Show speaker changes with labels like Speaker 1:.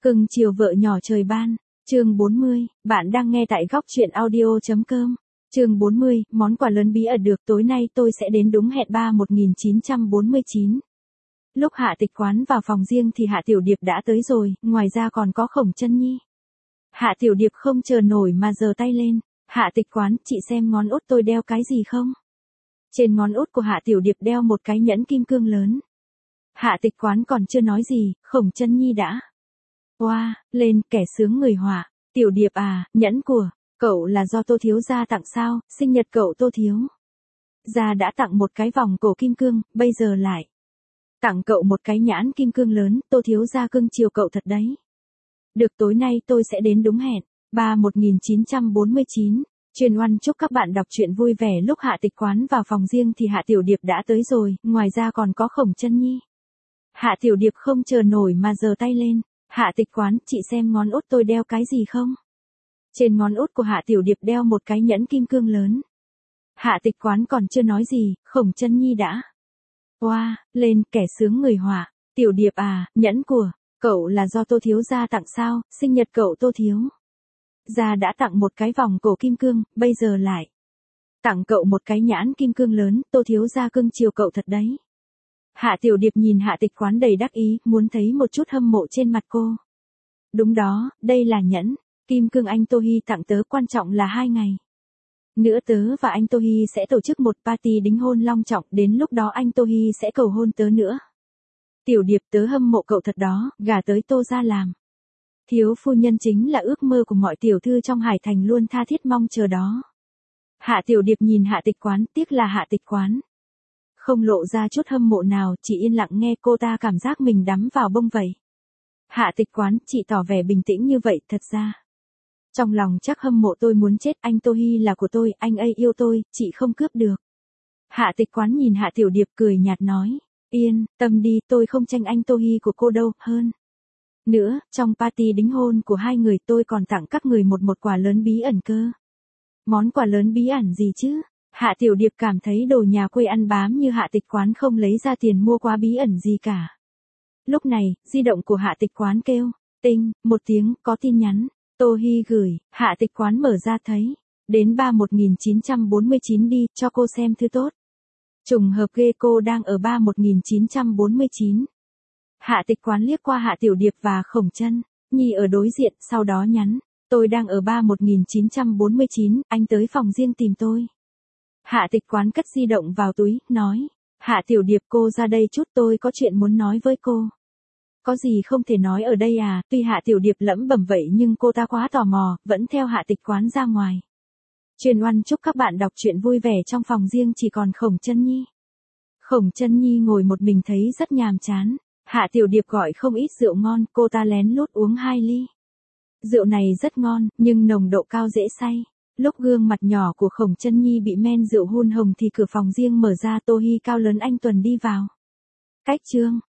Speaker 1: Cưng chiều vợ nhỏ trời ban. Chương 40, bạn đang nghe tại góc truyện audio.com. Chương 40, món quà lớn bí ẩn được tối nay tôi sẽ đến đúng hẹn 1949. Lúc Hạ Tịch Quán vào phòng riêng thì Hạ Tiểu Điệp đã tới rồi, ngoài ra còn có Khổng Chân Nhi. Hạ Tiểu Điệp không chờ nổi mà giơ tay lên. Hạ Tịch Quán, chị xem ngón út tôi đeo cái gì không? Trên ngón út của Hạ Tiểu Điệp đeo một cái nhẫn kim cương lớn. Hạ Tịch Quán còn chưa nói gì, Khổng Chân Nhi đã. Wow, lên, kẻ sướng người họa. Tiểu Điệp à, nhẫn của cậu là do Tô thiếu gia tặng sao, sinh nhật cậu Tô thiếu gia đã tặng một cái vòng cổ kim cương, bây giờ lại tặng cậu một cái nhãn kim cương lớn, Tô thiếu gia cưng chiều cậu thật đấy. Được, tối nay tôi sẽ đến đúng hẹn. 1949. Truyền Oan chúc các bạn đọc truyện vui vẻ. Lúc Hạ Tịch Quán vào phòng riêng thì Hạ Tiểu Điệp đã tới rồi, ngoài ra còn có Khổng Chân Nhi. Hạ Tiểu Điệp không chờ nổi mà giơ tay lên. Hạ Tịch Quán, chị xem ngón út tôi đeo cái gì không? Trên ngón út của Hạ Tiểu Điệp đeo một cái nhẫn kim cương lớn. Hạ Tịch Quán còn chưa nói gì, Khổng Chân Nhi đã. Wow, lên, kẻ sướng người họa. Tiểu Điệp à, nhẫn của cậu là do Tô thiếu gia tặng sao, sinh nhật cậu Tô thiếu gia đã tặng một cái vòng cổ kim cương, bây giờ lại tặng cậu một cái nhãn kim cương lớn, Tô thiếu gia cưng chiều cậu thật đấy. Hạ Tiểu Điệp nhìn Hạ Tịch Quán đầy đắc ý, muốn thấy một chút hâm mộ trên mặt cô. Đúng đó, đây là nhẫn kim cương anh Tô Hi tặng tớ, quan trọng là 2 ngày nữa tớ và anh Tô Hi sẽ tổ chức một party đính hôn long trọng, đến lúc đó anh Tô Hi sẽ cầu hôn tớ nữa. Tiểu Điệp, tớ hâm mộ cậu thật đó, gả tới Tô gia làm thiếu phu nhân chính là ước mơ của mọi tiểu thư trong Hải Thành, luôn tha thiết mong chờ đó. Hạ Tiểu Điệp nhìn Hạ Tịch Quán, tiếc là Hạ Tịch Quán không lộ ra chút hâm mộ nào, chỉ yên lặng nghe cô ta, cảm giác mình đắm vào bông vậy. Hạ Tịch Quán, chị tỏ vẻ bình tĩnh như vậy, thật ra trong lòng chắc hâm mộ tôi muốn chết, anh Tô Hi là của tôi, anh ấy yêu tôi, chị không cướp được. Hạ Tịch Quán nhìn Hạ Tiểu Điệp cười nhạt nói, yên tâm đi, tôi không tranh anh Tô Hi của cô đâu, hơn nữa, trong party đính hôn của 2 người tôi còn tặng các người một quà lớn bí ẩn cơ. Món quà lớn bí ẩn gì chứ? Hạ Tiểu Điệp cảm thấy đồ nhà quê ăn bám như Hạ Tịch Quán không lấy ra tiền mua quà bí ẩn gì cả. Lúc này, di động của Hạ Tịch Quán kêu, tinh, một tiếng, có tin nhắn. Tô Hi gửi. Hạ Tịch Quán mở ra thấy. Đến 1949 đi, cho cô xem thứ tốt. Trùng hợp ghê, cô đang ở 1949. Hạ Tịch Quán liếc qua Hạ Tiểu Điệp và Khổng Chân Nhi ở đối diện, sau đó nhắn, tôi đang ở 1949, anh tới phòng riêng tìm tôi. Hạ Tịch Quán cất di động vào túi, nói, Hạ Tiểu Điệp, cô ra đây chút, tôi có chuyện muốn nói với cô. Có gì không thể nói ở đây à? Tuy Hạ Tiểu Điệp lẩm bẩm vậy nhưng cô ta quá tò mò, vẫn theo Hạ Tịch Quán ra ngoài. Truyền Oan chúc các bạn đọc truyện vui vẻ. Trong phòng riêng chỉ còn Khổng Chân Nhi. Khổng Chân Nhi ngồi một mình thấy rất nhàm chán. Hạ Tiểu Điệp gọi không ít rượu ngon, cô ta lén lút uống 2 ly. Rượu này rất ngon, nhưng nồng độ cao dễ say. Lúc gương mặt nhỏ của Khổng Chân Nhi bị men rượu hun hồng thì cửa phòng riêng mở ra, Tô Hi cao lớn anh tuần đi vào. Cách chương